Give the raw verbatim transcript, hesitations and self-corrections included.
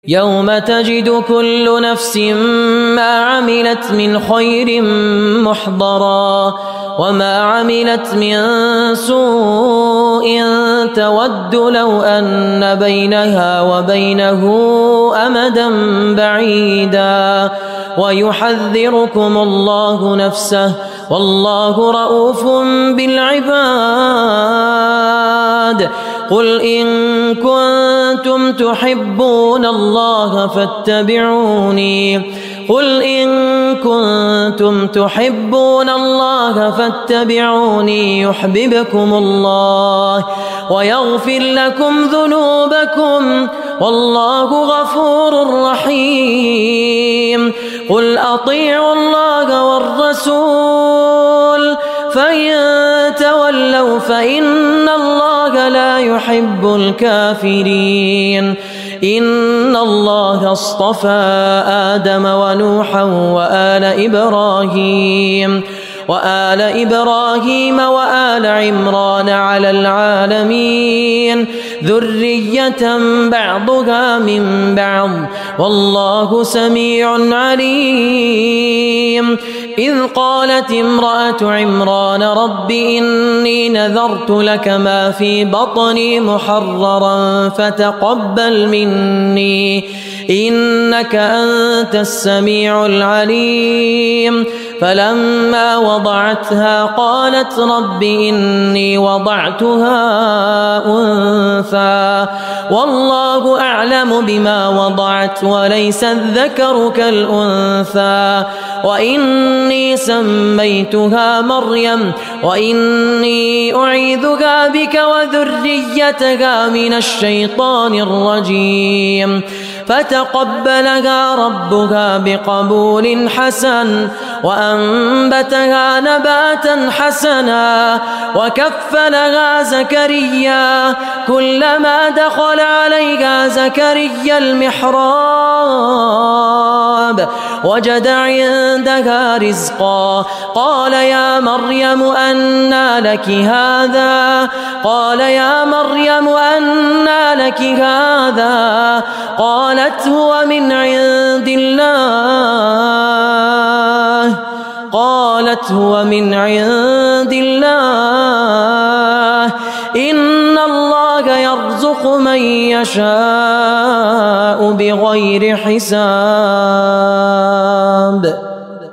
يوم تجد كل نفس ما عملت من خير محضرا وما عملت من سوء تود لو أن بينها وبينه أمدا بعيدا ويحذركم الله نفسه والله رؤوف بالعباد. قل إن كنتم تحبون الله فاتبعوني قل إن كنتم تحبون الله فاتبعوني يحببكم الله ويغفر لكم ذنوبكم والله غفور رحيم. قل أطيعوا الله والرسول فإن تولوا فإن الله لا يحب الكافرين. إن الله اصطفى آدم ونوحا وآل إبراهيم وآل إبراهيم وآل عمران على العالمين ذرية بعضها من بعض والله سميع عليم. إذ قالت امرأة عمران رب إني نذرت لك ما في بطني محررا فتقبل مني إنك أنت السميع العليم. فلما وضعتها قالت رب إني وضعتها أنثى والله أعلم بما وضعت وليس الذكر كالأنثى وإني سميتها مريم وإني أعيذها بك وذريتها من الشيطان الرجيم. فتقبلها ربها بقبول حسن وأنبتها نباتا حسنا وكفلها زكريا كلما دخل عليها زكريا المحراب وجد عندها رزقا قال يا مريم أنى لك هذا قال يا مريم أنى لك هذا قالت هو من عند الله قالت هو من عند الله إن الله يرزق من يشاء بغير حساب.